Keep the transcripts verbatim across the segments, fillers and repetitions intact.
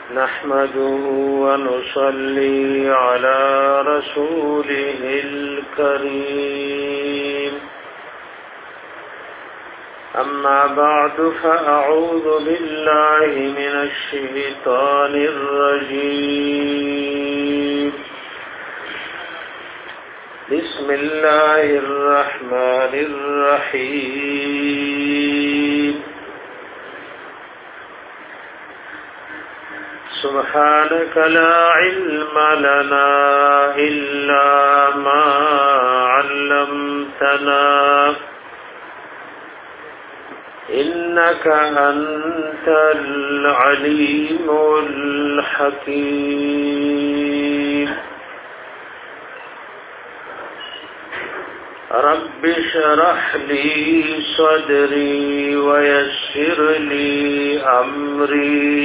نحمده ونصلي على رسوله الكريم أما بعد فأعوذ بالله من الشيطان الرجيم بسم الله الرحمن الرحيم سبحانك لا علم لنا إلا ما علمتنا إنك أنت العليم الحكيم رب اشرح لي صدري ويسر لي أمري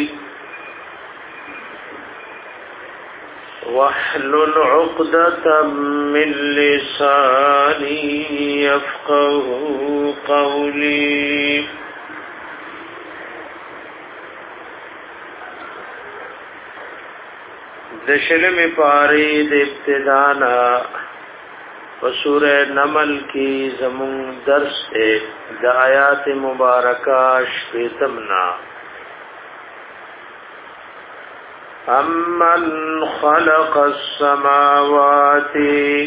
واحلل عقدة من لساني يفقه قولي دشلم پاری د ابتدانا وسورہ نمل کی زمون درس ہے د آیات مبارکہ شپیتمنا امن خلق السماوات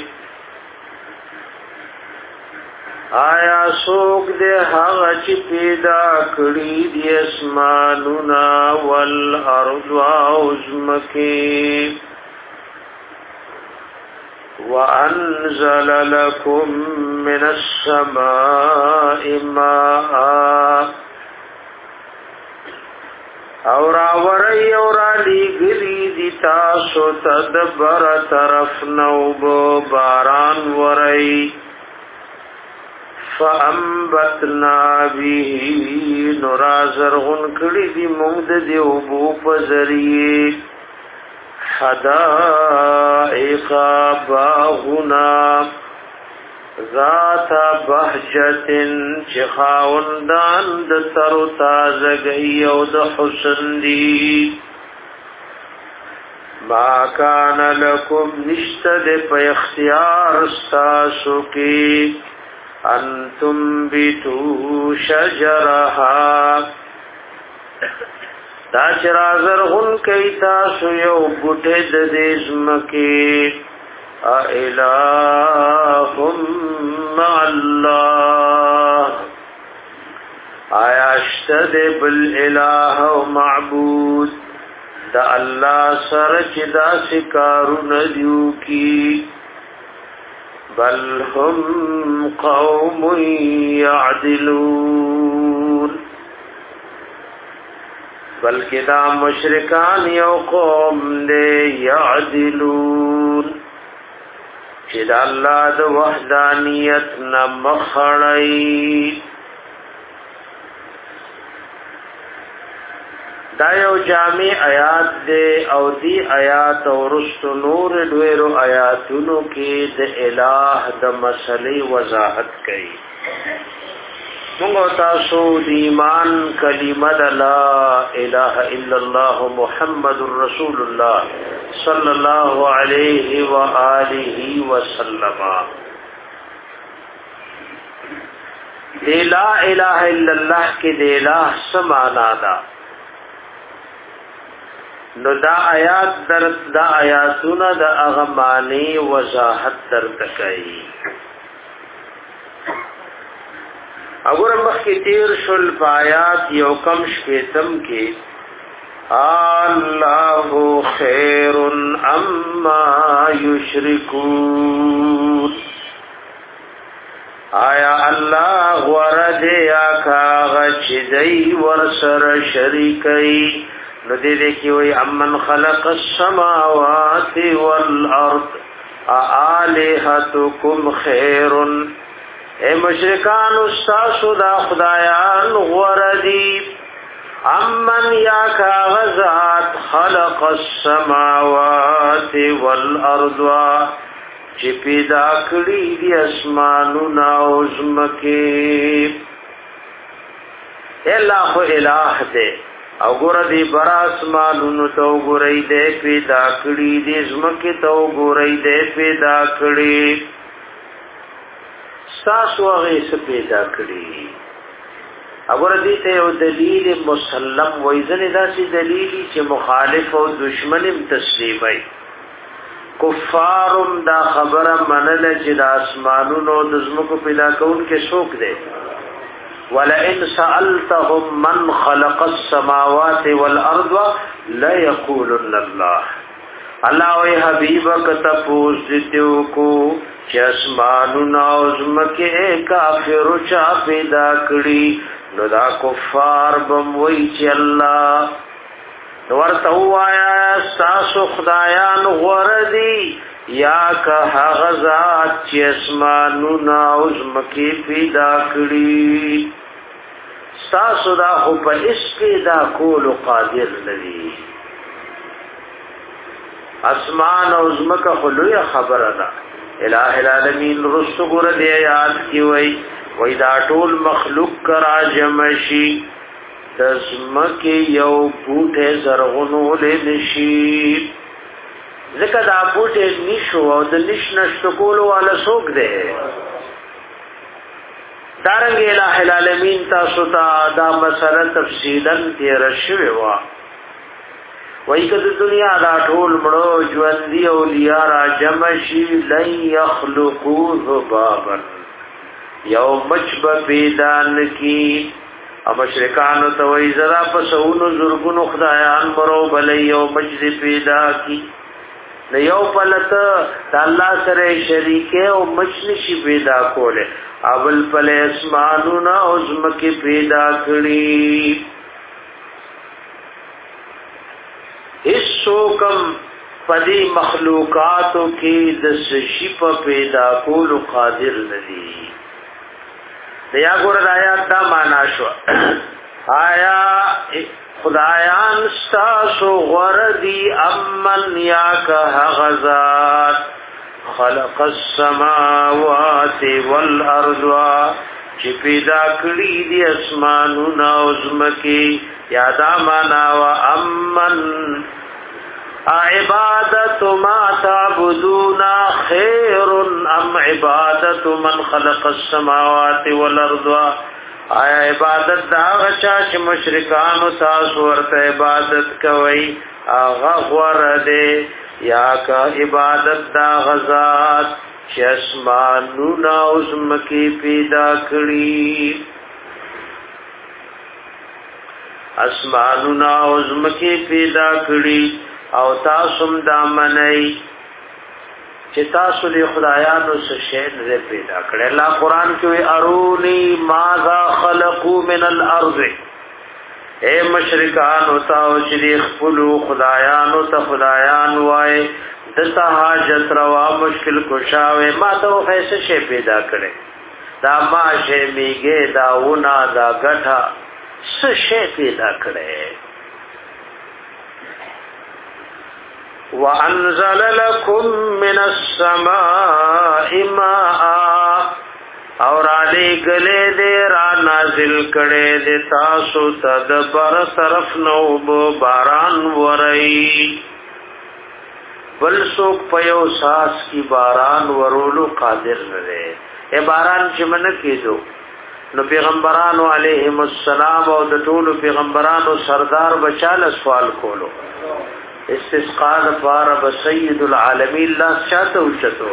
آیا سوک دے هغه چې پیدا کړی دی اسمانونه والارض او زمکه وانزل لكم من السماء ماء اور اوری اورالی گلی دی تاسو تدبر طرف نوبو باران وری فانبتنا به نرازرغن کلی دی مونگ دی اوبو پزری حدائق باغنا ذات بهجتن چخاوندان د ترو تازگی او د حسن دی ما کان لکم نشتد پا اختیار استاسو کی انتم بیتو شجرها دا چرازر غن کئی تاسو یو بوٹے د دیزمکی اِلَٰهٌ مَّعَ اللَّهِ آیا اشتد بالالہ و معبود دا اللہ سرچ دا سکارو ندیو کی بل هم قوم یعدلون بلکہ دا مشرکان یو قوم دے یعدلون چې د الله د وحدانیت نه مخړی دا یو جامع آیات دی او دی آیات او رست نور ډیرو آیاتونو کې د الٰه د مسلې وضاحت کړي موږ تاسو د ایمان کلمه د لا اله الا الله محمد رسول الله صلی الله علیه و آله وسلم لا اله الا الله کې د الٰه سمانا دا نو دا آیات در دا آیاتونه د اغمانی وضاحت در تکای اگر مخی تیر شل پایات یو کم شپیتم کی اللہ خیر اما یشرکون آیا اللہ ورد یا کاغچ دی ورسر شریکی ندی دیکھی وی امن خلق السماوات والارض آلہتکم خیرن اے مشرکان استاسو دا خدایان غوردی امن یا کاغذات خلق السماوات والارض چی پیدا کړی دی اسمانونا او زمکه الله خو الہ دے او ګور دی بر اسمانونو ته ګورې دې پیدا کړی دې زمکه ته ګورې دې پیدا کړی تاسو هغه څه پیدا کړی اگر دې ته یو دلیل مسلم وایزنه داسې دلیل چې مخالف او دشمن تسلیمای کفارم دا خبره منل چې د اسمانونو د زمکو پیدا کون کې شوق دی ولئن سألتهم من خلق السماوات والارض لا يقولن الله الله وی حبیبک تپوس دیو کو چې اسمانونو او زمکه کافر چا پیدا کړی نو دا کفار بم وی چې الله ورته وایا تاسو خدایان غوردي یا که هغه ذات چې اسمانونو او زمکه پیدا کړی تاسو دا خو په اس پیدا کول قادر ندي اسمان او زمکه خلوی خبره ده الہ العالمین رسو ګور دی یاد کی وای وای دا ټول مخلوق کرا جمشی دزمکه یو بوټه زرغونو لنشی ځکه دا بوټه نشو او د نش نشو کولو والا څوک دی دارنګ الہ العالمین تاسو ته دا مسله تفصیلا تیر شوی وا وای کده دنیا دا ټول مړو ژوند دی اولیاء را جمع شي لن يخلقوا ذبابا یوم مچب پیدان کی او مشرکانو ته وای زرا په سونو زرګونو خدایان مرو بلې یو مجد پیدا کی نه یو پلت د الله سره شریکه او مجد شي پیدا کوله اول پل اسمانونه او زمکه پیدا کړی هیڅ کم پدی مخلوقاتو کې د شی په پیدا کولو قادر ندی دیا ګور آیات دا معنا شو آیا خدایان ستاسو غردی امن یا که غزات خلق السماوات والارض چې پیدا کړی دی اسمانونه او زمکه یادا معنا وا امن عبادت ما تعبدون خیر ام عبادت من خلق السماوات والارض آیا عبادت دا غچا چې مشرکان او تاسو ورته عبادت کوي هغه ورده یا کا عبادت دا غزاد چې اسمانونه او زمکه پیدا کړی اسمانونه او زمکه پیدا کړی او تاسو دا منئ چې تاسو له خدایانو څخه شی نه پیدا کړل الله قران کې وی ارونی ماذا خلقوا من الارض اے مشرکان او تاسو چې خپل خدایانو ته خدایان وای دته حاجت روا مشکل کوشاوي ما ته هیڅ شی پیدا کړي دا ما شی میګه دا ونا دا غټه څه شی پیدا کړي وَأَنزَلَ لَكُم مِّنَ السَّمَاءِ مَاءً اور علی گلے دے را نازل کړي دے تاسو تدبر طرف نو باران ورئی بل سوک پیو ساس کی باران ورولو قادر نرے اے باران چې من کېدو نو پیغمبرانو علیهم السلام او د ټولو پیغمبرانو سردار بچاله سوال کولو استسقاء لپاره بسید العالمین لا شاته وچتو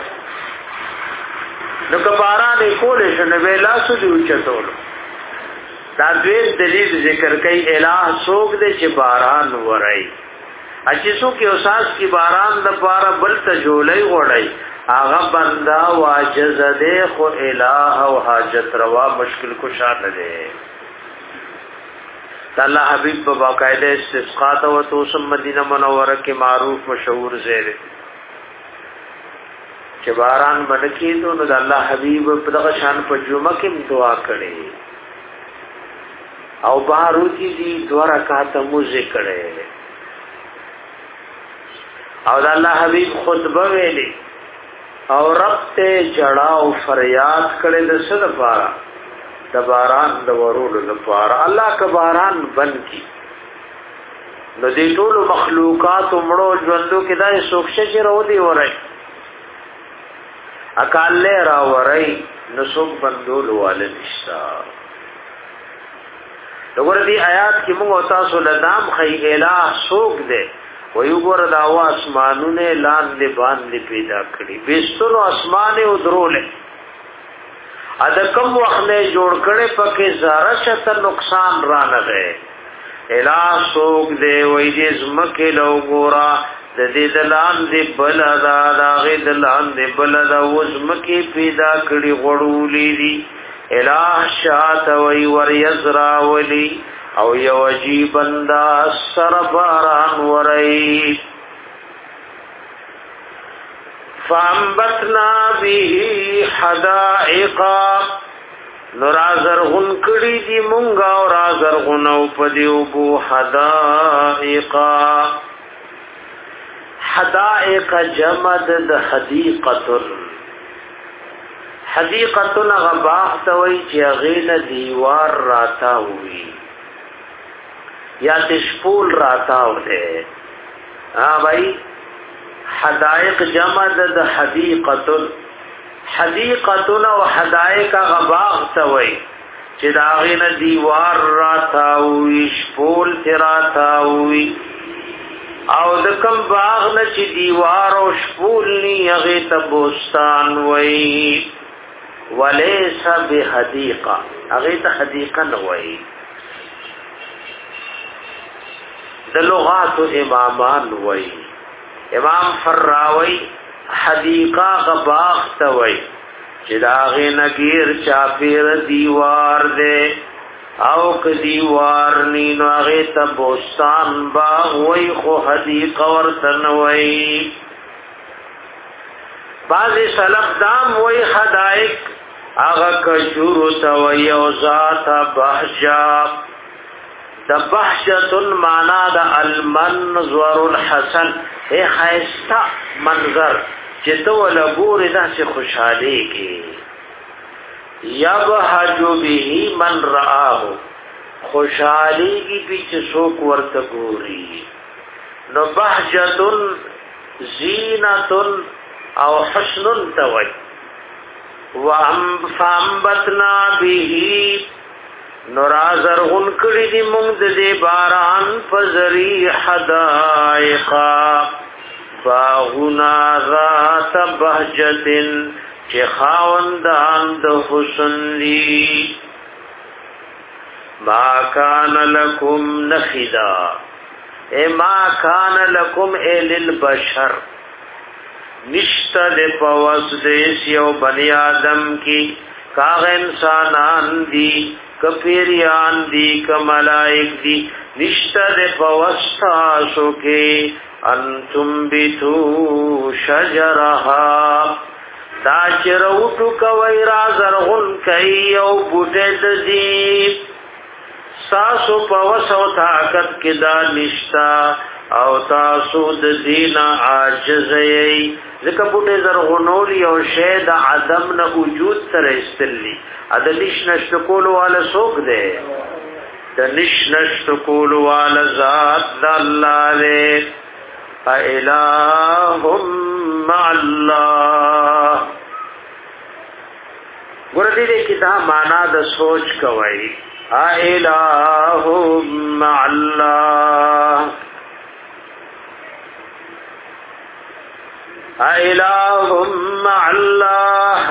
نو کباران کولې شنو ویلا سودی وچتو دا دوی دلیل ذکر کوي الہ سوک دې چې باران ورای اچې سو کې اوساس کی باران د پاره بل ته جوړی غړای هغه بندا واجز دې خو الہ او حاجت روا مشکل کشا نه دې الله حبیب په باقاعده استسقاء او توسم مدینه منوره کې معروف مشهور زیر چې باران باندې نو د الله حبیب په دغه شان په جمعه کې دعا کړي او بارو کې دي دوه رکعات موزه کړي او د الله حبیب خطبه ویلي او رب ته جړا او فریاد کړي د څه لپاره د باران د ورولو لپاره الله کا باران بن کی نو دې ټول مخلوقات مړو ژوندو کې دا سوکشه چې رو دی ورای اکال له را ورای نو څوک بندول والے نشتا. وګوره دې آیات کې موږ تاسو لدام خی الہ څوک دی وی وګوره دا اسمانونه لاندې باندې پیدا کړی بيستلو اسمانه او درولې اده کوم وخت نه جوړ کړي پکې زاره شت نقصان را نه ده. الہ څوک دی وی دې زمکه لو ګورا د دې دلان دې بل دا داغه دلان دې بل دا وزمکه پیدا کړی غړولې دي الہ شات وی ور یزرا ولی او یو عجیب انداز سرباران ورئی فانبتنا به حدائقا نرازر غن کڑی دی منگا و رازر غنو پدیو بو حدائقا. حدائق جمد د حدیقتن حدیقتن غباختوی چی اغین دیوار راتا ہوئی یا تشپول راتاو دے. ہاں بھائی حدائق جمع د حدیقتن حدیقتن و حدائق غباغ توئی چی داغین دیوار راتاوی شپول تی راتاوی او دکم باغ نا چی دیوار و شپول نی اغیت بوستان وی ولیسا بحدیقہ اغیت حدیقہ نوئی. د لغات امامان وی امام فراوی حدیقہ غباغ توی چې داغه نگیر چاپیر دیوار دے او ک دیوار نی نو هغه ته بوستان باغ وی خو حدیقہ ورتن وی. بعض سلف دام وی حدائق هغه کجور توی او ذات بهجا د بهجتن معنا د المنظر الحسن اے خیستا منظر چې تو لګور داسې خوشحالي کې یبهج به من رآه خوشحالي کی پیچھے څوک ورته ګوري. نو بهجتن زینتن او حسن توي وام فانبتنا به نرازر غن کړي دي مونږ د باران فزری حدائقا باغنا ذات بهجتن چې خاوندان د حسن دي. ما کان لکم نخدا اے ما کان لکم اے للبشر نشتا د پوس دیس یو بنی آدم کی کاغ انسانان دی کپیریان دی کملائک دی نشتا د پوستاسو کے انتم بیتو شجرها دا چروٹو کوئی رازرغن کئی او بوٹید دی ساسو پوسو طاقت کدا نشتا او تاسو د دین عاجزئی ځکه بوټه زرغونولی او شی د عدم نه وجود سره استلی اد نش نشت کول والا سوق دی د نش نشت کول والا ذات د الله له الہم الله. ګور دې کې دا معنا د سوچ کوي الہم الله الہم اللہ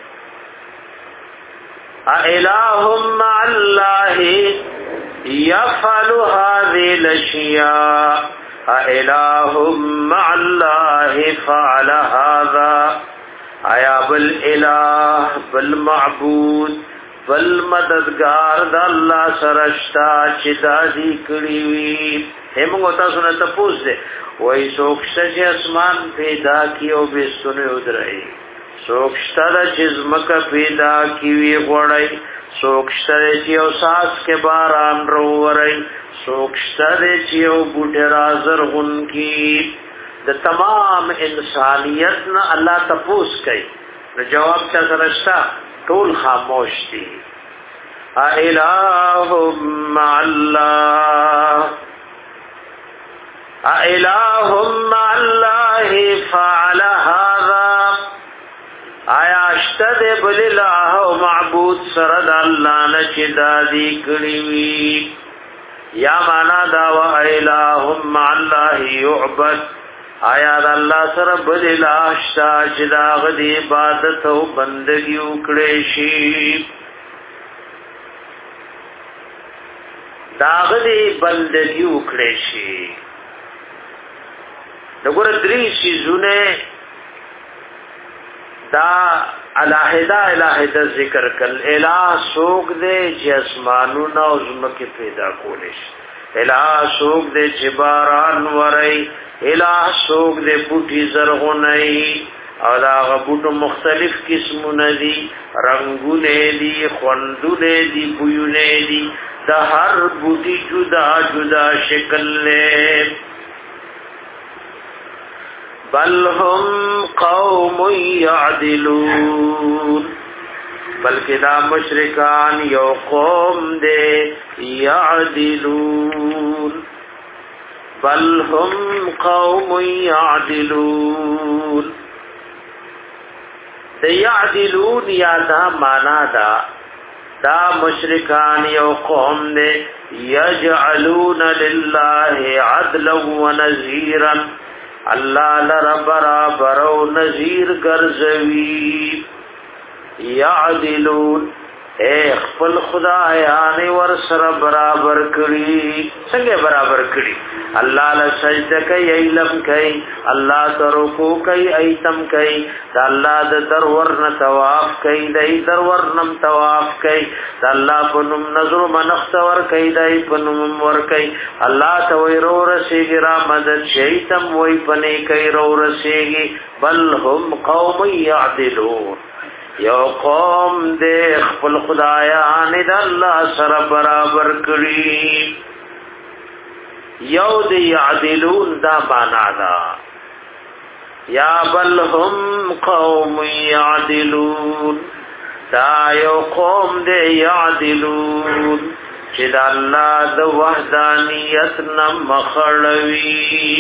الہم اللہ یفعل هذه الاشیاء الہم اللہ فعل هذا آیا بالالہ بالمعبود بالمددگار دا اللہ سرشتا چدا دی کری وی. ہمیں تاسو نه تپوس دے وای سوکشته چې اسمان پیدا کیو بستونه ودرای سوکشته چې زمکه پیدا کیوی غړای سوکشته چې او ساس کې باران وروړای سوکشته چې او بوټه رازر غن کی د تمام انسانیت نه الله تپوس کوي. نو جواب څه سرشتہ ټول خاموش دي. الہم اللہ الہم الله فعل هذا آیا اشتد بل الله او معبود سرد الله نچدا دی کړي یا معنا دا و الہم الله يعبد آیا الله سره بل الله شتا چې دا غدي عبادت او بندگی وکړي شي دا غدي بندگی وکړي شي دغه درې شیزونه دا الہدا الہدا ذکر کل الہ سوق دې چې اسمانونه او زمکه پیدا کولش الہ سوق دې چې باران ورای الہ سوق دې بوټي زرغونای او دا غبوټو مختلف قسمونه دي رنگونه دي خوندونه دي بویونه دي دا هر بوټي جدا جدا شکل له بل هم قوم يعدلون بلکہ دا مشرکان یو قوم دے يعدلون بل هم قوم يعدلون دا يعدلون یا دا مانا دا دا مشرکان یو قوم دے يجعلون لله عدلا ونذيرا اللہ لرا برابر و نظیر گرزوی یعدلون اے خپل خدایان ور سره برابر کړي څنګه برابر کړي الله له سجده کوي علم کوي الله ترکو کوي ایتم کوي دا الله د درور نه طواف کوي دای درور نم طواف کوي دا الله په نوم نظر منخت ور کوي دای په نوم ور کوي الله ته وی رو رسیږي را مدد شیتم وی پنه کوي رو رسیږي بل هم قوم یعدلون یو قوم دے خپل خدایان د الله سره برابر کړي یو دے یعدلون دا معنا دا یا بل هم قوم یعدلون دا یو قوم دے یعدلون چې د الله د وحدانیت نه مخړوي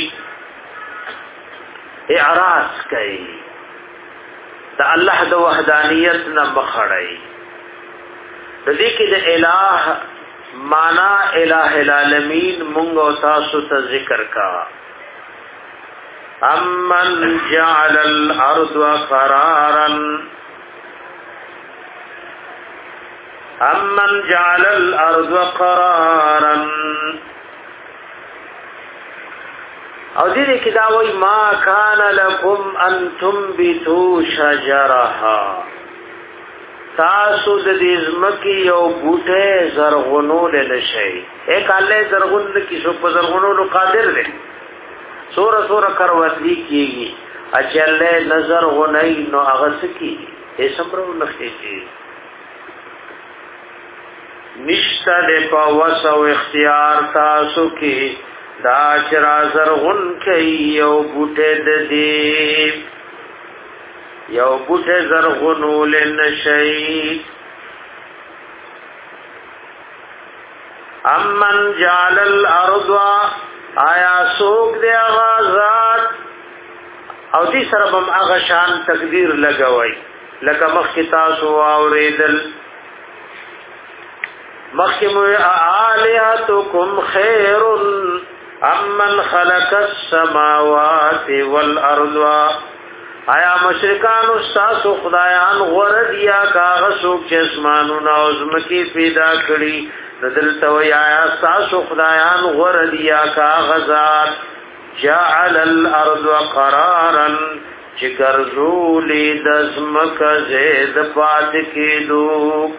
اعراض کوي دا الله د وحدانیت نه بخړای د دې کې د الہ معنا الہ العالمین مونږ او تاسو ته ذکر کا امن جعل الارض قرارا امن جعل الارض قرارا او دې کې دا وای ما کان لکم ان تنبتوا شجرها تاسو د دې زمکی یو بوټه زرغونول نشي اے کاله زرغون کی سو په زرغونولو قادر دی سور سور کروندی کیږي اچله نظر غنی نو هغه سکی یې سمرو نخې کی نشته د په وسو اختیار تاسو کې دا چرا زرغن کئی یو بوٹے ددی یو بوٹے زرغنول نشئی امن جعل الارض آیا سوک دے آغازات او دی سربم اغشان تقدیر لگوئی لکا مخی تاسو آوریدل مخی موی آلیاتکم خیرن امن خلق السماوات والارض آیا مشرکان استاسو خدایان غرد یا کاغسو چې اسمانونه او زمکی پیدا کړي دلته وی آیا استاسو خدایان غرد یا کاغذات جعل الارض قرارا چې ګرځولې د زمکه زید پات کېدو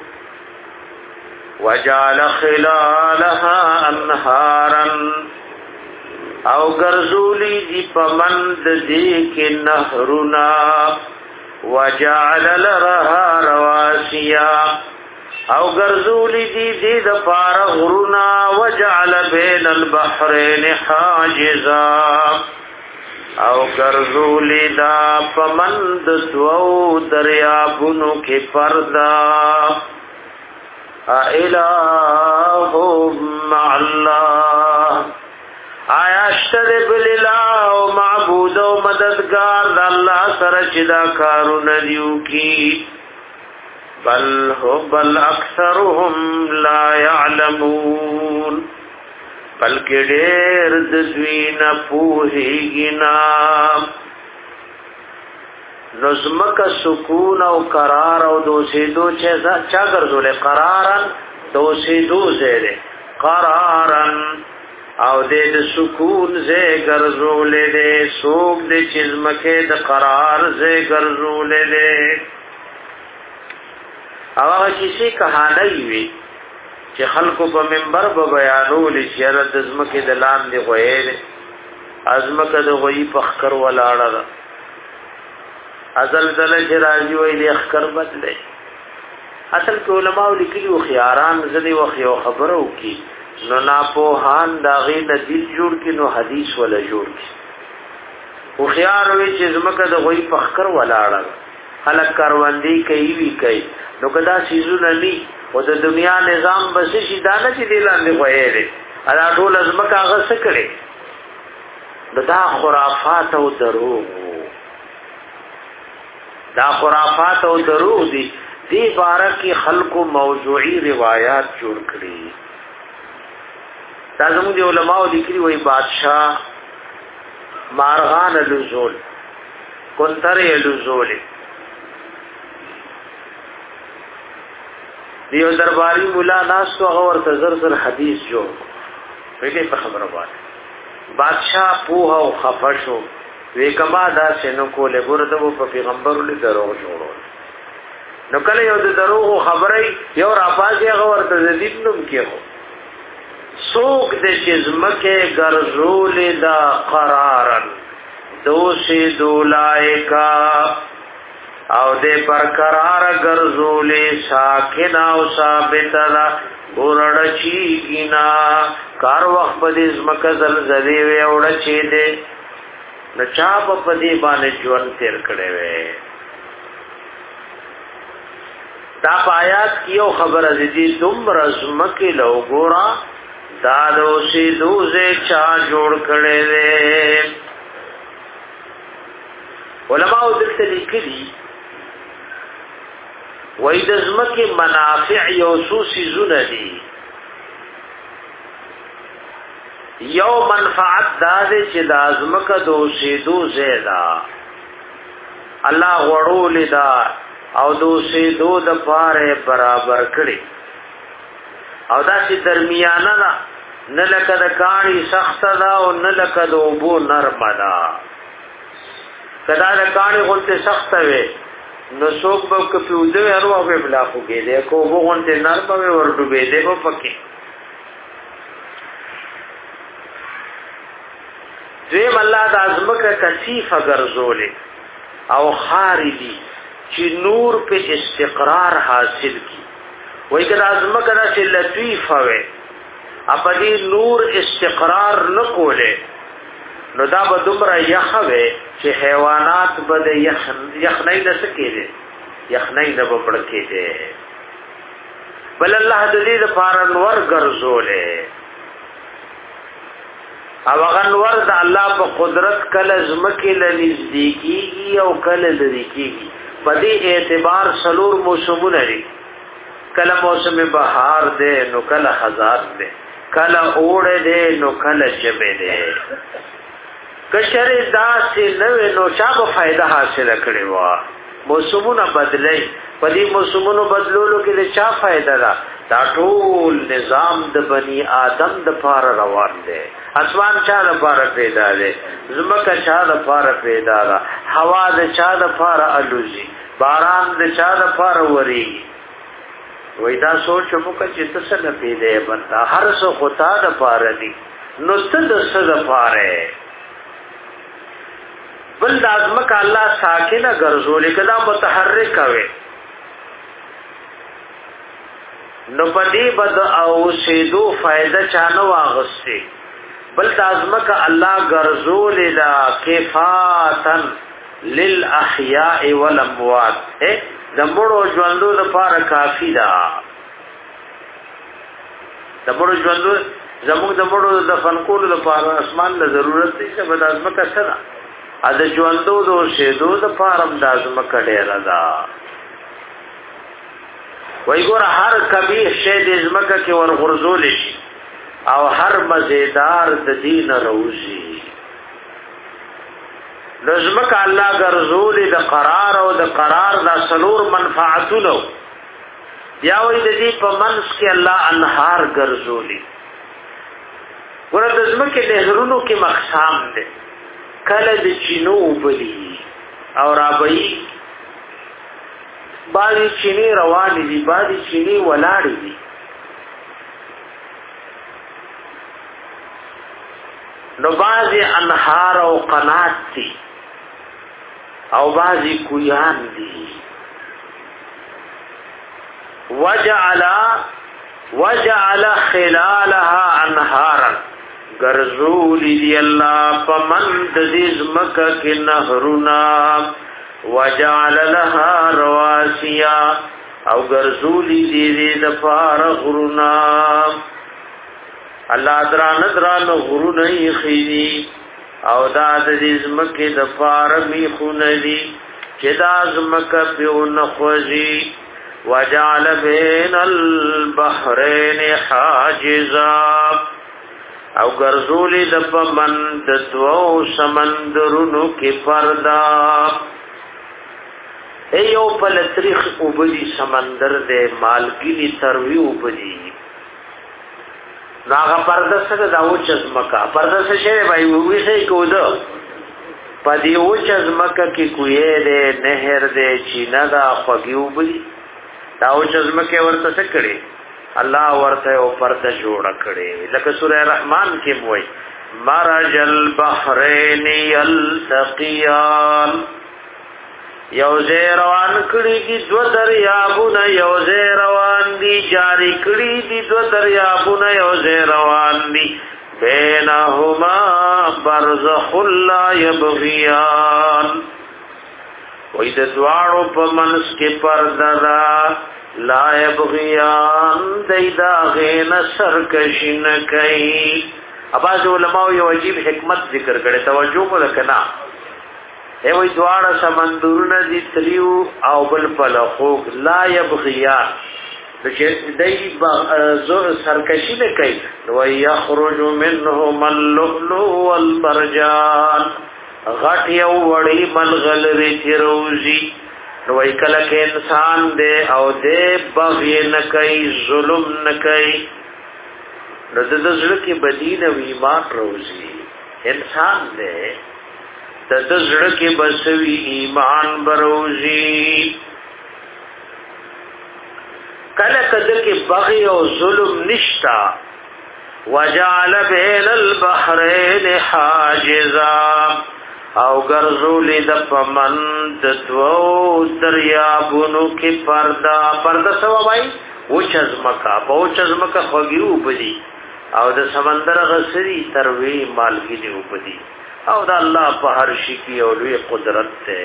وجعل خلالها انهارا او ګرځولی دی پمند دی کې نهرنا وجعل لها رواسیا او ګرځولی دی دی د پار غرنا وجعل بین البحرین حاجزا او ګرځولی دا پمند دوو دریابونو کې پردا الہ مع الله آیا شته بللا او معبود او مددگار د الله سره چې دا کارونه دیو کی بل هو بل اکثرهم لا يعلمون بلکې ډېر د دوی نه پوهیږي نه نظمک سکون او قرار او دوسیدو چې چا ګرځول قرارن دوسیدو زه قرارن او دې د سکون زه ګرځول دې سوق دې چزمکه د قرار زه ګرځول دې هغه کیسه کہانی وی چې خلکو په منبر به بیانول چې د زمکه د لاندې غوېل ازمکه د غوې فخر ولاړه ازل دل چې راځي وي د اخکر بدله اصل کې علماء لیکلي خياران زدي وخيو خبرو کی نو ناپوهان داغي د دل جوړ کې نو حدیث ولا جوړ کې خو خيار وي چې زمکه د غوي فخر ولاړه خلک کاروندې کوي وی کوي نو کدا سيزونه ني او د دنیا نظام بس شي دانه چې دلاندې وایي ادا ټول زمکه هغه څه کړي دا خرافات او دروغ دا خرافات او دروغ دي دی بارہ کی خلق موضوعی روایات جوړ کړي دا زموږ دی علماء لیکلي وای بادشاہ مارغان لزول کنتر لزول دیو درباری مولا ناس تو هغه ورته زر زر حدیث جوړ ویګي په خبره وایي بادشاہ پوها او خفشو وی کما دا شنو کوله ګورته په پیغمبر له دروغ جوړول نو کله یو د دروغ خبرې یو راپاسي هغه ورته زديب نوم کېو سوق د چزمکه ګرځول دا قرارن دوسی دولایکا او دې پر قرار ګرځول ساکن او ثابت دا ورړ چی گینا کار وخت په دې زمکه زلزلې وې اوړ چی دې نو چا په دې باندې ژوند تیر کړي وې دا آیات کیو خبر دې تم رزمکه لو ګورا دا دوسی دوزه چا جوړ کړي وې علماء دلته لیکلي وای د زمکه منافع یو سوسی زونه دي یو منفعت دا دې چې د زمکه دوسی دو زیاده الله غړول دا او دوسی دو د پاره برابر کړي او دا چې درمیانه ده نه لکه د کاڼي سخت ده او نه لکه د اوبو نرم ده کدا د کاڼي غونته سخت وي نو څوک به کپیوده ورو په بلا خو کې ده کو وګونته نرم به ورډو به ده په پکې دیم الله د ازمکه کثیفه ګرځولې او خارجي چې نور په استقرار حاصل کی وای کله ازمکه د لطیفه وي اپدی نور استقرار نکوله نو دا به دومره یخوي چې حیوانات به یخ یخنۍ نه سکیږي یخنۍ نه به پړکېږي بل الله د دې لپاره نور ګرځولې او هغه نور د الله په قدرت کله زمکه لنزدیکیږي او کله لریکيږي په دې اعتبار سلور موسمونه لري کله موسم بهار ده نو کله خزان ده کله اوړه ده نو کله شبه ده کشره داسې نوې نو چا به فائدہ حاصل کړي وا موسمونه بدلای په دې موسمونو بدلولو کې له چا فائدہ ده دا ټول نظام د بنی آدم د پار روان دی اسمان چا د پار پیدا دی زمکه چا د پار پیدا ده هوا د چا د پار الوزي باران د چا د پار وری وای دا سوچ مو که چې څه نه پیدا بندا هر څه خدا د پار دی نو څه د څه د پاره بل د ازمکه الله ساکنه ګرځولې کدا متحرک وي نو پدې بد او سیدو فائدہ چانه واغسته بل د ازمکه الله ګرځولې دا کفاتن للاحیاء والاموات د مړو ژوندو لپاره کافی ده د مړو ژوندو زموږ د مړو د دفن کولو لپاره اسمان له ضرورت دی چې بد ازمکه سره ا د ژوندو د شهدو د فارم د ازمکه ډیره ده. وای ګور هر کبیر شی د ازمکه کې ورغورځول شي او هر مزیدار د دین روزي. لزمک الله ګرځول د قرار او د قرار د سلور منفعتونو بیا وې د دې په منځ کې الله انهار ګرځولي. ورته د زمکه نهرونو کې مقسام دي کله د چینو وبلی او رابعی باندې چینی روان دي باندې چینی ولاړ دي. نو بعضی انهار او قنات دي او بعضی کویان دي. وجعل وجعل خلالها انهارا غرزول دی الله فمن دزمک کی نهرنا وجعل لها رواسیا او غرزول دی دی د فارغرنا الله دران دران غرونه خيني او دا د زمکه د فارمی خونلی چې دا زمکه په نخوزي وجعل بين البحرين حاجزا او ګرځول د پمن د دوو سمندرونو کې پردا ایو په لتریخ وبدي سمندر د مالګینی تروي وبدي راغه پرده سره دا و چزمکا پرده سره شی وای وې سې کو ده پدې و چزمکا کې کوې ده نهر ده چینا دا خوګیو بلی دا و چزمکه ورته څه کړي الله ورته او پرده جوړ کړي لکه سوره رحمان کې وای مرج البحرین یلتقیان یوزه روان کړي دي دو دریابونه یوزه روان دي جاری کړي دي دو دریابونه یوزه روان دي بینهما برزخ لا یبغیان وې د دواړو په منځ کې پرده لا یبغیان دایدا غین سرکشی نه کوي. اباظ علماء یو عجیب حکمت ذکر کړي توجه وکړه ای وای دواړه سمندرونه دي تریو او بل پلخوک لا یبغیان چې دای زور سرکشی نه کوي نو یخرج منهم اللؤلؤ والمرجان غټ یو وړي ملغلري تروزی نو کله کې انسان دې او دې بغي نه کوي ظلم نه کوي نو د زړه کې بدین او ایمان روزي انسان دې د زړه کې بسوي ایمان بروزي کله کله کې بغي او ظلم نشتا وجعل بين البحرين حاجزا او ګرځول د پمن د دوو دریابونو کې پردا پردا سوا وای او چزمکا په چزمکا خوګیو بلی او د سمندر غسری تروي مالګي دی وبدي او دا الله په هر شي کې او لوی قدرت ده.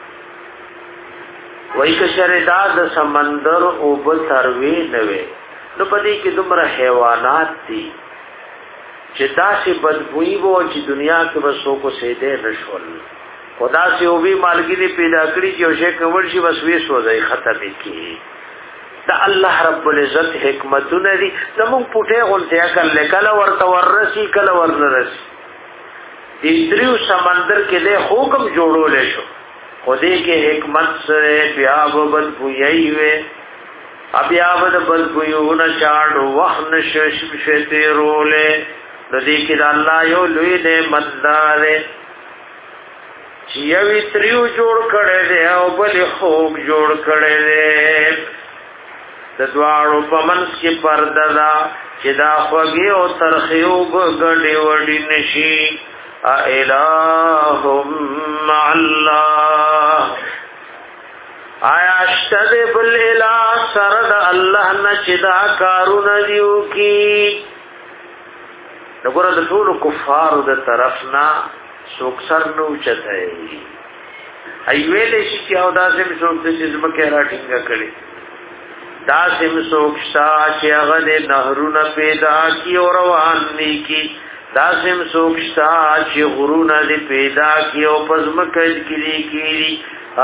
وای که شردا د سمندر او په تروي نه وي نو پدې کې دومره حیوانات دي چې داسې بدبوئی وو چې دنیا کې وسو کو سیدې نشول خدا سي او به مالګي پیدا کړی چې او شی کول شي بس وې سوځي ختمې کی. دا الله رب العزت حکمتونه دي زمون پټه غونډه کړل کله ورته ورسي کله ورنرسي دې دریو سمندر کې له حکم جوړول شو خدای کې حکمت سره بیا وبد بوئی وي بیا وبد بوئونه چاړو وحن شش شته روله د دې کې د الله یو لوی نعمت دار چې یو تریو جوړ کړي دی او بل خوب جوړ کړي دی د دواړو په منځ کې پرده ده چې دا خوږی او ترخیو ګډې وډې نشي الہم مع الله آیا اشتد بل الہ سرد اللہ نچدا کارون دیو کی نګور د ټول کفار د طرفنا سوکسر نو چته ای ویلې چې او داسې څوک د جسم کې راټینګه کړي داسم سوکشتا چی اغد نهرون پیدا کی و روان دی کی داسم سوکشتا چی غرون دی پیدا کی و پزمکد کلی کی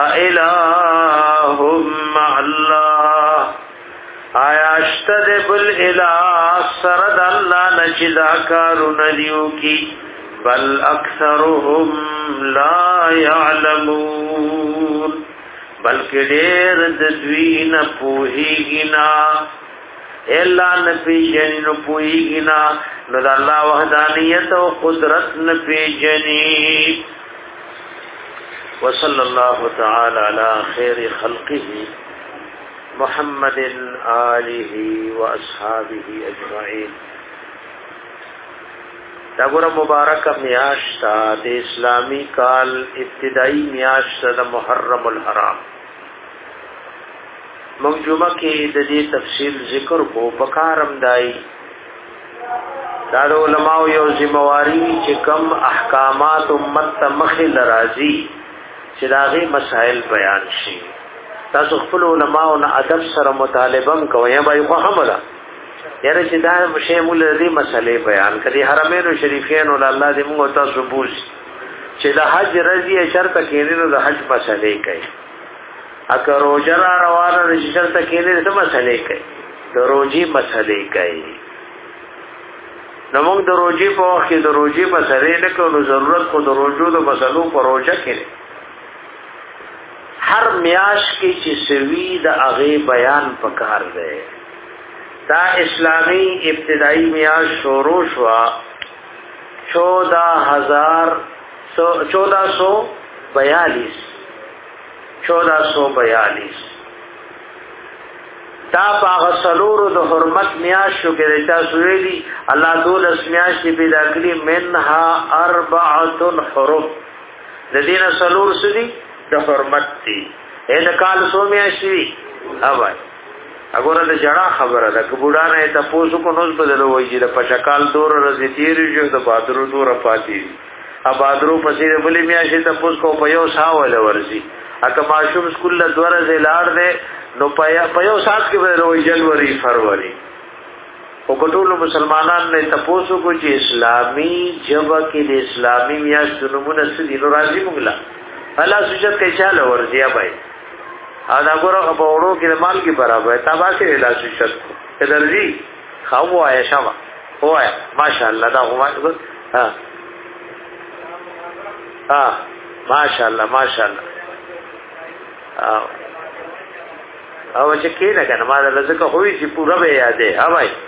الہم اللہ آیا اشتد بل الہ سرد اللہ نچدا کارو ندیو کی بل اکثرهم لا یعلمون بلکہ دیر دوی نہ پوہیگی نا الا نہ پیجنی نہ پوہیگی نا نو دا اللہ وحدانیت و قدرت نہ پیجنی وصلی اللہ تعالی علی خیر خلقه محمد آلہ و اصحابہ اجمعین. دا گورا مبارک میاشتا د اسلامی کال ابتدائی میاشتا د محرم الحرام. منجمہ کی د دې تفصیل ذکر کو بکارم دای دا د علماء یو ذمہواری چې کم احکامات امت ته مخې لرازی چې داغي مسائل بیان شي. تاسو خپل علماء او ادب سره مطالبه کوئ یا به خو حمله یاره چې دا شی مول دې مسلې بیان کړي. حرمین شریفین ول الله دې موږ تاسو بوز چې د حج رضی شرط کېنه نو د حج مسلې کوي. اګه روزه را روانه د شرط کېنه د مسلې کوي. د روزي مسلې کوي. نو موږ د روزي په وخت کې د روزي مسلې نه کوو. ضرورت کو د روزو د مسلو په روزه کې هر میاش کې چې سوي د هغه بیان پکار دی. دا اسلامی ابتدائی میاش شروع شوا چودہ ہزار چودہ سو بیالیس چودہ سو بیالیس دا پاغ سلور د حرمت میاش شو کې رچا سویلی الله دولس میاش دی پیدا کړی منها اربعه حرم د دین سلور سدي د حرمت دی. اې د کال سو میاشي اوای اګوره د جړه خبره ده کبوډا نه ته پوسو کو نوز بدل وای چې د پشکال دور رزي تیر جو د بادرو دور پاتې ا بادرو پسې بلې میاشي ته پوس کو په یو ساول ورسي اګه ماشوم سکول له دوره زلاړ ده نو پیا په یو سات کې بدل وای جنوري فروری او ټول مسلمانان نه ته پوسو کو چې اسلامي جبه کې د اسلامي میاشتو نمونه سدي نو راځي موږ الله سجد کې چاله ورځي بای ادا ګورو په وړو کې مال کې برابر تا باسي علاج شت درځي خو آیا شوا وای ماشاءالله دا هو ها ها ماشاءالله ماشاءالله او او چې کینه کنه ما لږه هوی چې پورا به یادې ها بھائی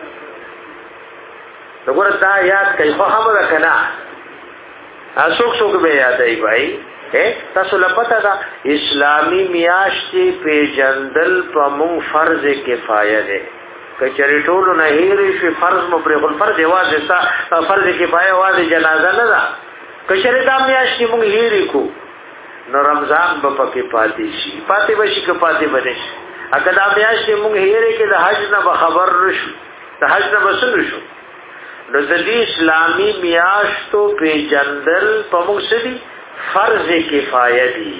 وګوره دا یاد کوي خو هم دا کنه اسوک سوک به یادې بھائی تاسو لپاره دا اسلامی میاشتې په جندل په مون فرض کفایه ده. کچری ټول نه هېری شي فرض مو پر خپل فرض واجب تا فرض کفایه واجب جنازه نه ده. کچری دا میاشتې مون هېری کو نو رمضان به پکې پاتې شي پاتې بشي که پاتې بنه شي. اګه دا میاشتې مون هېری کې د حج نه خبر نشو د حج نه بسنو شو نو د دې اسلامی میاشتو په جندل په مون سدي فرض کفایه دی.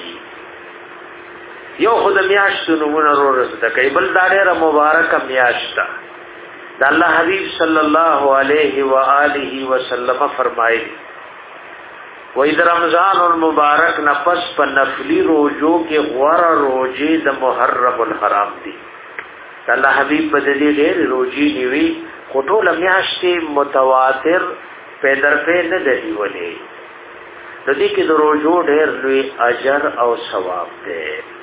یو خود میاشتو نمونه رو رسده که بل داره مبارک میاشتا دا اللہ حبیب صلی اللہ علیہ وآلہ وسلم فرمائلی وید رمضان المبارک نفس پا نفلی روجو کی غور روجی دا محرم الحرام دی. دا اللہ حبیب بدلی غیر روجی نیوی خطول میاشتی متواتر پیدر پی ندلی ولی د دې کې د روزو ډېر لوی اجر او ثواب دی.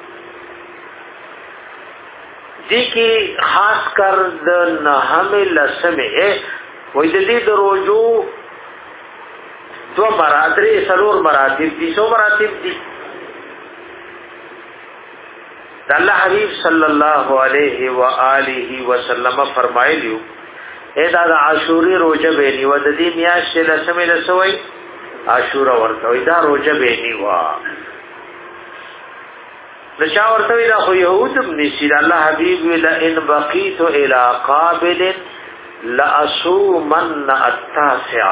دې کې خاص کر د نهم لسمه وې د دې د روزو دو مراتب سلور مراتب دي سو مراتب دي. د الله حبیب صلی الله علیه و آله وسلم فرمایلیو اې دا د عاشوري روزه به نیو د دې میاشتې لسمه لسوي عاشورا ورته دا روزه به نیوا نشا ورته دا خو يهودم نشي الله حبيب ولا ان بقيت الى قابل لاصومن التاسع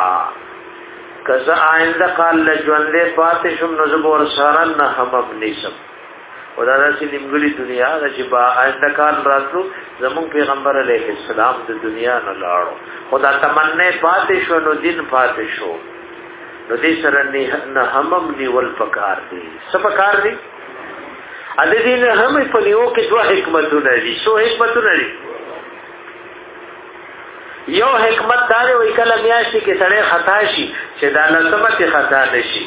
کذا آئنده قال لجوندې پاتې شم نو زبور سارن هم ابنسم او دا چې نیمګړي دنیا د چې با آینده کال راتلو زمون پیغمبر علیه السلام د دنیا نه لاړو خدا تمنه پاتې شو نو دین پاتې شو نو دې سره نه همم نیول پکار دي څه پکار دي ا دې دین هم په نیو کې دوه حکمتونه دي سو حکمتونه دي یو حکمت دار وی کله میاشي کې سړی خطا شي چې دا لسمت خطا نشي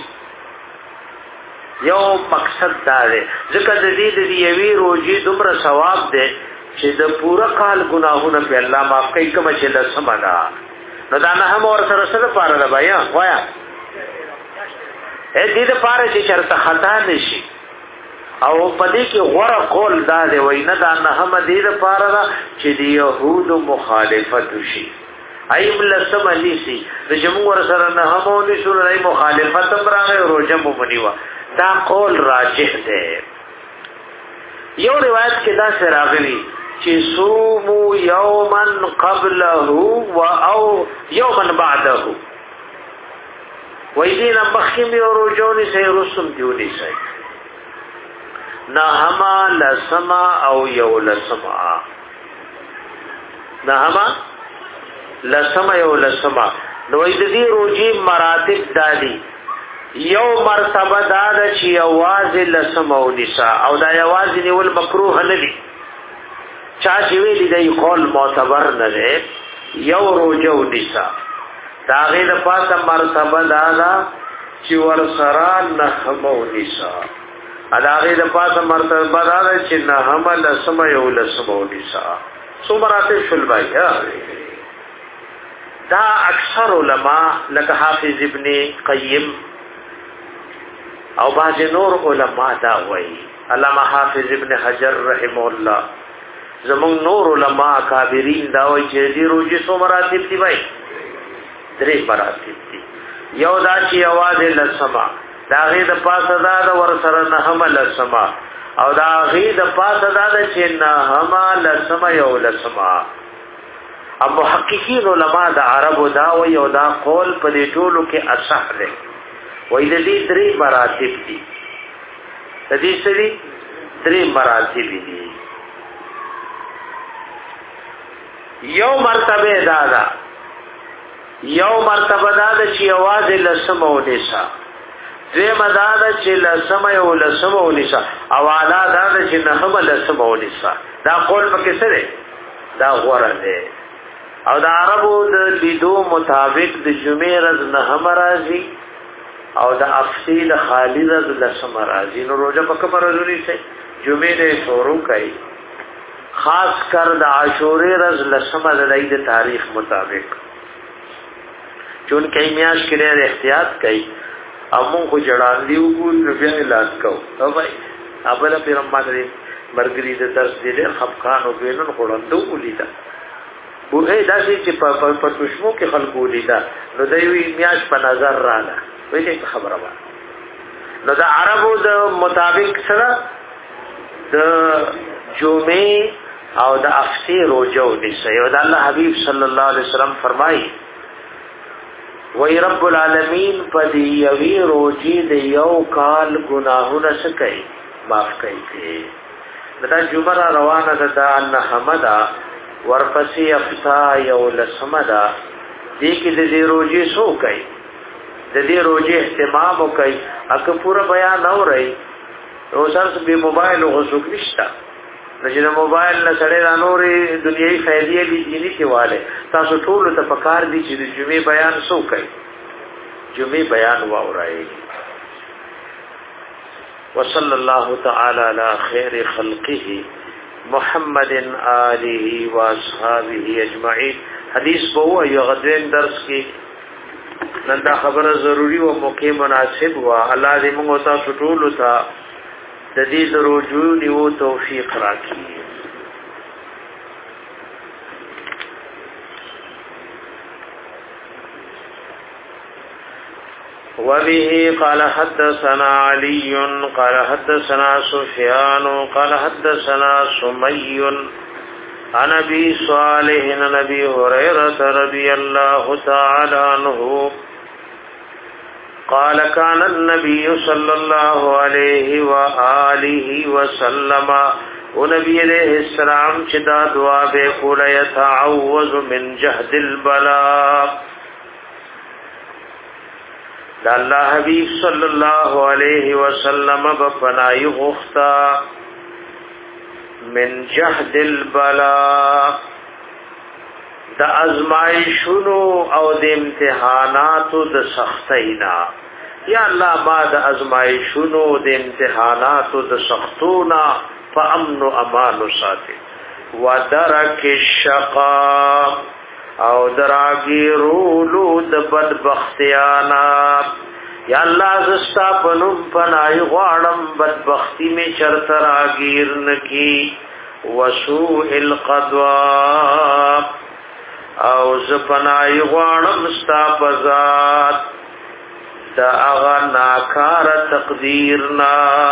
یو مقصد دار ځکه د دې د یوې روزي دومره ثواب دی چې د پورا کال ګناهونه په الله معاف کوي کوم چې لسمه ده نو دا نه هم ور سره سره پاره ده بیا وایا اې دې د پاره چې چرته خطا نشي او پدې کې غوړه قول دا دی وینه دا نه هم دې د پاره ده چې د يهود مخالفت شي ايم لسم عليسي د جمهور سره نه هم ونی شو نه مخالفت راغی روزه مو بنیوا دا قول راجح ده یو روایت کې دا سره راغلی چې صومو یوما قبله و او یوما بعده وایدین مخکې او روزونی سي رسم دیونی سي نهما لسما او یو لسما نهما لسما یو لسما نو د دې روزي مراتب دادي یو مرتبه دا د چې आवाज لسما او نساء او دا आवाज نیول مکروه نه دي چا چې ویلي دی قول معتبر نه دی یو روزه او نساء دا غیر پاسه مرتبه دا دا چې ور سره نه او نساء اداغه د پاسه مرتبه دا چې نه هم لسما یو لسما او نساء سو مراتب شل بای دا اکثر علما لکه حافظ ابن قیم او بعض نور علما دا وایي علامه حافظ ابن حجر رحم الله زمون نور علما کابرین دا وایي چې دې روزي سو مراتب دی وایي درې مراتب دي یو دا چې आवाज لسما دا غي د پاسه دا د ور سره نه هم لسما او دا غي د پاسه دا چې نه هم لسما یو لسما اب محققین علما د عربو دا وایي او دا قول په دې ټولو کې اصح دی وای د دې درې مراتب دي د دې سری درې مراتب دي یو مرتبه دا دا یو مرتبه دا چې आवाज لسم او نساء دوی مداد چې لسم او لسم او نساء او اعلی دا چې نه لسم او نساء دا قول پکې سره دا غوړه ده او د عربو د لیدو مطابق د جمعې ورځ نه هم راځي او د افصیل خالی رض لسم راضی نو روزه پک پر رضی سے جمعه نے شروع کړي خاص کر د عاشورې رض لسم د عید تاریخ مطابق چون کای میاش کړي احتیاط کړي امون کو جړان دیو کو بیا علاج کو او بھائی ابل پیغمبر دې مرګري د درس دې خفقان او بینن خړندو ولیدا وې داسې چې په پښمو کې خلکو ولیدا نو دوی میاش په نظر رااله ویلې خبره وه نو د عربو د مطابق سره د جمعې او د افطار روزه ونیسي او د الله حبیب صلی الله علیه وسلم فرمایي وای رب العالمین په دې یوې روزي د یو کال ګناهونه سکي معاف کوي دا جمعه روانه ده د الله حمدا ورپسې افطار یو لسمدا دې کې د دې روزي سو کوي د دې روزه اهتمام وکي اګه پورا بیان نه وري او سر به موبایل او غوښک نشتا چې موبایل نه سره رانوري دنیوي فائدې دي دي کېواله تاسو ټول ته پکار دي چې د جمعې بیان سو کوي جمعې بیان واورای وصلی الله تعالی علی خیر خلقه محمد آله و اصحابہ اجمعین حدیث بو یو غدوین درس کې نن دا خبره ضروری او موقع مناسب وا الله دې موږ تاسو ټول ته د دې دروجو نیو توفیق راکړي وبه قال حدثنا علي قال حدثنا سفيان قال حدثنا سمي عن ابي صالح عن ابي هريره رضي الله تعالى عنه قال كان النبي صلى الله عليه وآله وسلم ونبي عليه السلام چې دا دعا به کول يتعوذ من جهد البلاء دا الله حبيب صلى الله عليه وسلم بپنای غفتا من جهد البلاء د ازمایښونو او د امتحاناتو د سختینا یا الله ما د ازمایښونو د امتحاناتو د سختونا فامن و امان ساتي ودرک الشقاء او دراګیرولو د بدبختیانا یا الله زستا پنوم پنای غواړم بدبختی می چرته راګیر نکی وسوء القضاء او زپنای غوانم ستا پزاد دا اغا ناکار تقدیرنا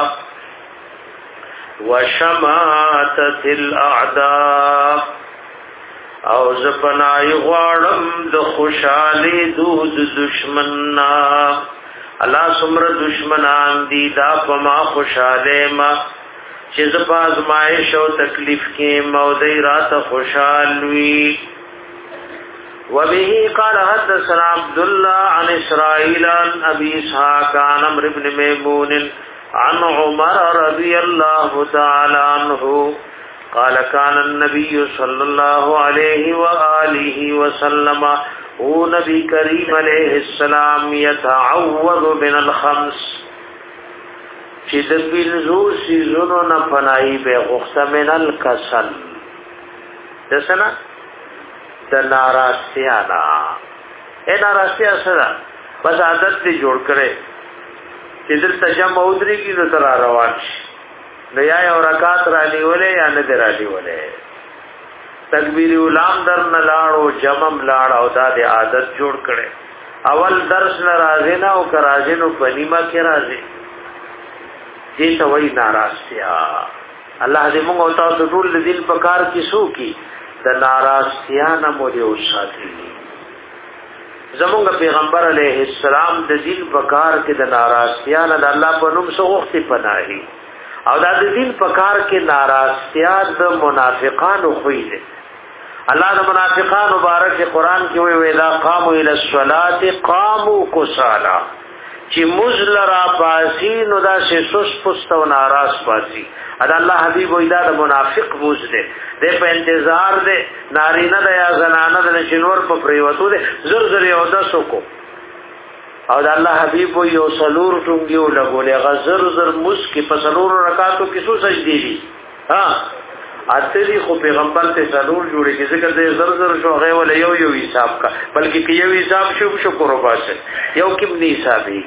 وشماتت الاعداء او زپنای غوانم د خوشالی دود دشمننا اللہ سمر دشمنان دی دا پما خوشالی ما چیز پازمائش و تکلیف کی مودی رات خوشالوی وبه قال حدثنا عبد الله عن اسرائيل عن ابي اسحاق عن عمرو بن ميمون عن عمر رضي الله تعالى عنه قال كان النبي صلى الله عليه واله وسلم او نبی کریم علیہ السلام يتعوذ من الخمس چې د بنزو سيزونو نه پناهي به غوښته من الکسل دسنا د ناراضیانا اے ناراضیا سره بس عادت دې جوړ کړي چې در تجمع ودري کی نو تر روان شي نو یا یو رکعات را نیولې یا نه درا نیولې تکبیر اولام در نه لاړو جمم لاړ او دا د عادت جوړ کړي اول درس ناراضه نه او کراځي نو پنیما کې راځي دې ته وای ناراضیا الله دې موږ او تاسو ټول د دل په کار کې سو کی د ناراضیا نه مو دې وساتي زمونږ پیغمبر علیه السلام د دین په کار کې د ناراضیا نه د الله په نوم سره وختي پناهي او دا د دین په کار کې ناراضیا د منافقانو خوې ده الله د منافقان مبارک قرآن کې وی ویلا قاموا الى الصلاه قاموا كسالى چې مزلرا پاسی نو دا سوس پستو ناراض پاسی ادا الله حبیب وی دا د منافق بوز ده د په انتظار ده نارینه د یا زنانه د جنور په پریوتو ده زر زر یو دسو کو او د الله حبیب وی یو سلور ټونګیو لګولې غزر زر مس کې په سلور رکعاتو کې څو سجدي دي ها اتلی خو پیغمبر ته سلور جوړي کې ذکر دې زر زر شو غي ولا یو یو حساب کا بلکې کې یو حساب شو شکر وباسه یو کې بني حسابي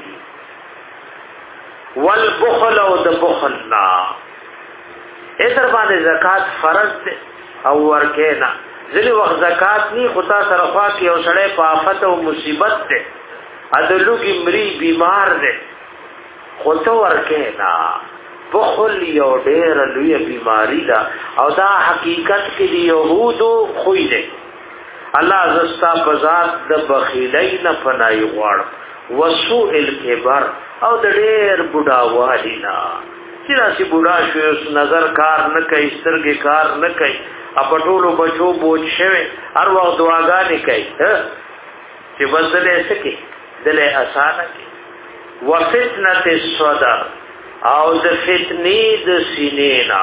والبخل او د بخل نا اتر باندې زکات فرض ده او ورکینا ځلې وخت زکات ني خدا طرفا کې او سړې په آفت او مصیبت ده ادلو کې مری بیمار ده خود ورکینا بخل یو ډېر لوی بیماری ده او دا حقیقت کې دی يهودو خوې ده الله زستا بذات د بخیلای نه پنای غواړ وسوء الکبر او د ډېر بډا والینا چې راسی بډا شو نظر کار نه کوي سترګې کار نه کوي اپټولو بچو بوج شوه هر وخت دعاګانې کوي چې بدلې سکے دلې اسانه کې وفتنه الصدر او د فتنې د سینینا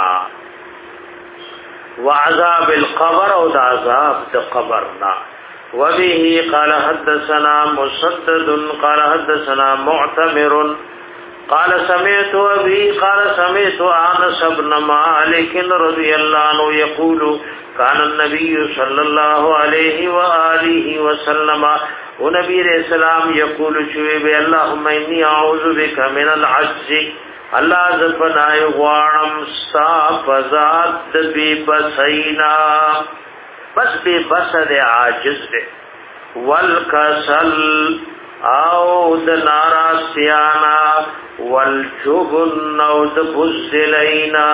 وعذاب القبر او د عذاب د قبرنا وبه قال حدثنا مسدد قال حدثنا معتمر قال سمعت ابي قال سمعت انس بن مالك رضي الله عنه يقول كان النبي صلى الله عليه واله وسلم ونبي رسول الله يقول شويب اللهم اني اعوذ بك من العجز الله ز پناه غوانم ستا فزاد د بی بسینا بس بی بس د عاجز ده والکسل او د ناراسیانا والجبن او د بزلینا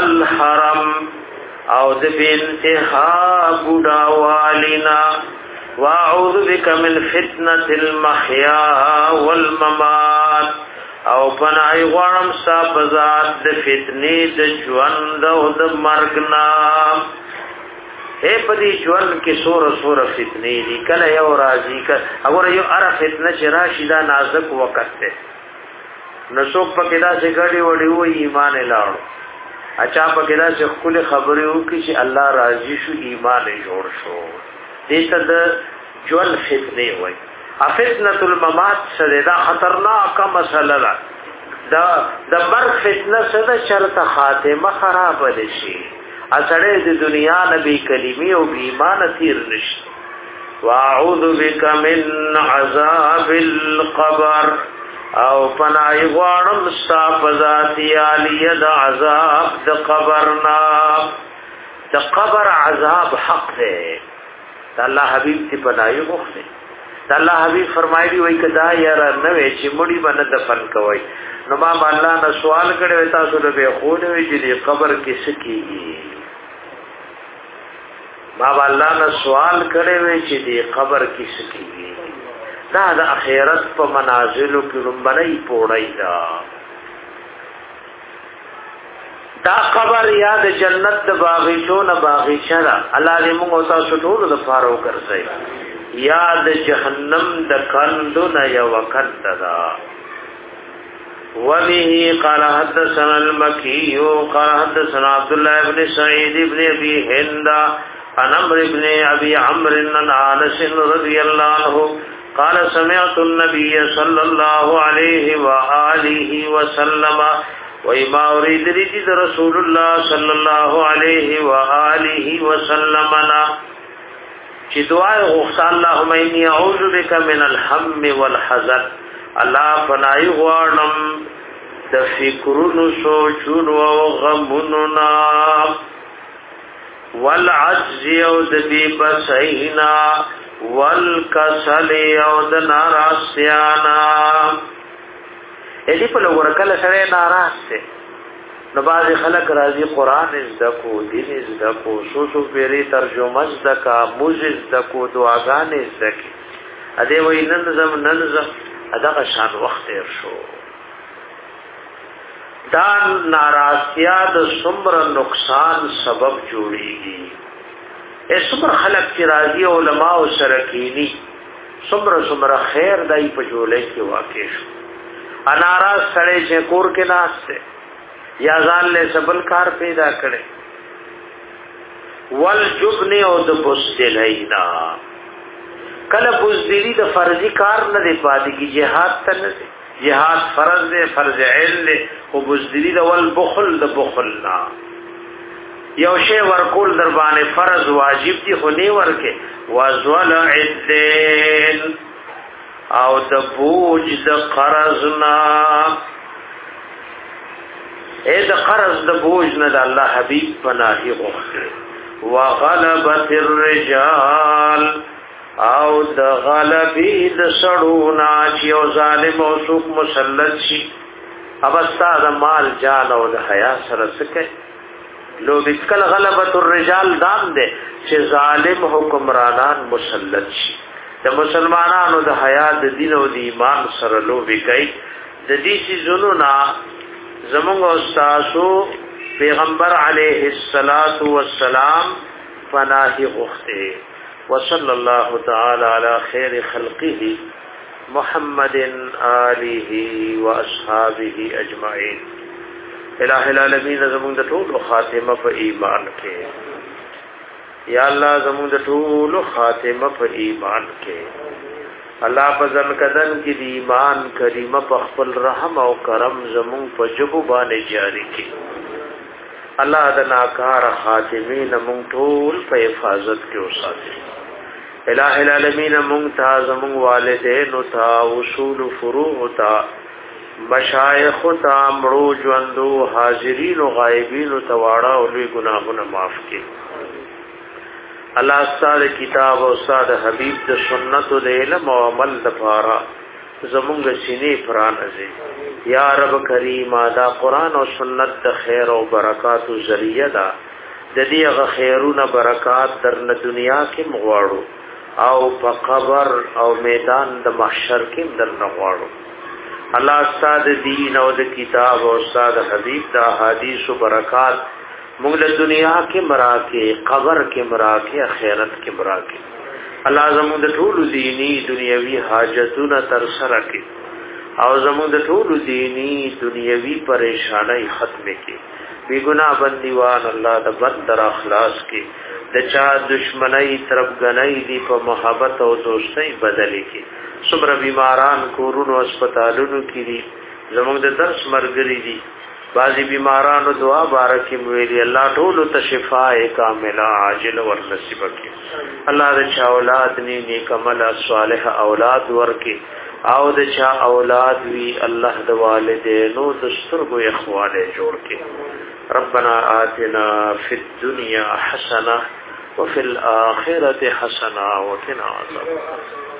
والحرم او د بی انتها بوداوالینا واعوذ بك من فتنه المحيا والممات او پنای غوړم ستا بزاد د فتنې د ژوند او د مرګ نام اے پدی ژوند کې سور سور فتنې دي کله یو راځي کله اور یو ار فتنه چې راشي دا نازک وخت ده نو پکې دا چې غړي وړي و ایمان لاړو اچھا پکې دا چې خپل خبرې وکړي چې الله راضي شو ایمان جوړ شو دې ته د ژوند فتنې وایي فتنه الممات سره دا خطرناک مسله ده دا د مرګ فتنه سره چرته خاتمه خراب شي اڅړې د دنیا نبی کلمې او ایمان تیر نشي واعوذ بک من عذاب القبر او پنای غوانم ستا پذاتی علی د عذاب د قبرنا د قبر عذاب حق ده الله حبیب تی پنای غوښته الله حبیب فرمایلی وای کدا یاره نه وی چې مړی باندې دفن کوي نو ما الله نه سوال کړو تاسو له به خو نه وی چې قبر کې سکیږي ما الله نه سوال کړو چې دې قبر کې سکیږي دا د اخرت په منازلو کې لمبنۍ پوړی دا دا قبر یا د جنت د باغچو نه باغچه ده الله دې موږ تاسو ټول د فارو کرځي یا د جهنم د کندو نه یو کند دا وبه قال حدثنا المكي قال حدثنا عبد الله بن سعيد بن ابي هند عن عمرو بن ابي عمرو عن انس رضي الله عنه قال سمعت النبي صلى الله عليه واله وسلم وما اريد رضي رسول الله صلى الله عليه واله وسلم چې دعای غوښته اللهم اني اعوذ بك من الهم والحزن الله پنای غواړم د فکرونو سوچونو او غمونو نا والعجز او د بی بسینا والکسل او د ناراضیانا اې په لور کله سره ناراض دي نو باز خلق راضی قران زدکو دین زدکو سو سو پیری ترجمه زدکا موز زدکو دعاګان زدکی ا دې وای نن زم نن زم اداغه شان وخت تیر شو دا ناراضیا د څومره نقصان سبب جوړیږي اے څومره خلق چې راضی علماء او سرکینی څومره څومره خیر دای په جوړه کې واقع شو اناراض سره چې کور کې ناشته یا ځان له سبل کار پیدا کړي والجبن او د بوستلینا کله بوزدلی د فرضی کار نه دی پاتې کی jihad ته نه دی jihad فرض دی فرض عین دی او بوزدلی د ول بخل د بخل نا یو شی ورکول در باندې فرض واجب دی خو نه ورکه وازول عدل او د بوج د قرض نا اے د قرض د بوج نه د الله حبیب پناهي غوښته وغلبت الرجال او د غلبی د سړونا چې او ظالم او څوک مسلط شي ابستا د مال جان او د حیا سره سکه لو بکل غلبت الرجال دام ده چې ظالم حکمرانان مسلط شي د مسلمانانو د حیا د دین او د ایمان سره لو بکای د دې شي زونونا زمونږ استادو پیغمبر علیه الصلاۃ والسلام پناهي غوښته وصلی الله تعالی علی خیر خلقه محمد آله واصحابه اجمعین الہ العالمین زمونږ د ټول خاتمه په ایمان کې یا الله زمونږ د ټول خاتمه په ایمان کې الله پزن کدن کی دی ایمان کریمه په خپل رحم او کرم زمون په جبو باندې جاری کی الله د ناکار خاتمین مون ټول په حفاظت کې اوساتي الہ العالمین مون تا زمون والدین او تا اصول فروع تا مشایخ تا امرو ژوندو حاضرین او غایبین او تواړه او لوی ګناهونه معاف کړي الله استاد کتاب او استاد حبیب د سنت او د علم او عمل لپاره زمونږ سینې پرانځي یا رب کریم دا قران او سنت د خیر او برکات او ذریعہ دا د دې غ خیرونه برکات در نه دنیا کې مغواړو او په قبر او میدان د محشر کې در نغواړو الله استاد دین او د کتاب او استاد حبیب د احادیث او برکات موږ له دنیا کې مراکه قبر کې مراکه آخرت کې مراکه الله زموږ د ټول دینی دنیوي حاجتونه تر سره کړي او زموږ د ټول دینی دنیوي پریشانای ختم کړي بی گناہ بندیوان الله د بدر اخلاص کې د چا دشمنی طرف غنۍ دی په محبت او دوستۍ بدلې کې صبر بیماران کورونو هسپتالونو کې دي زموږ د درس مرګري دي بعضی بیمارانو دعا بارک ویلي الله ټول ته شفاء کامله عاجل ور نصیب کړي الله د چا اولاد ني نیک عمل صالح اولاد ورکړي او د چا اولاد وی الله د والدینو د سترګو اخواله جوړ کړي ربنا آتنا فی الدنيا حسنه وفي الآخرة حسنه وقنا عذاب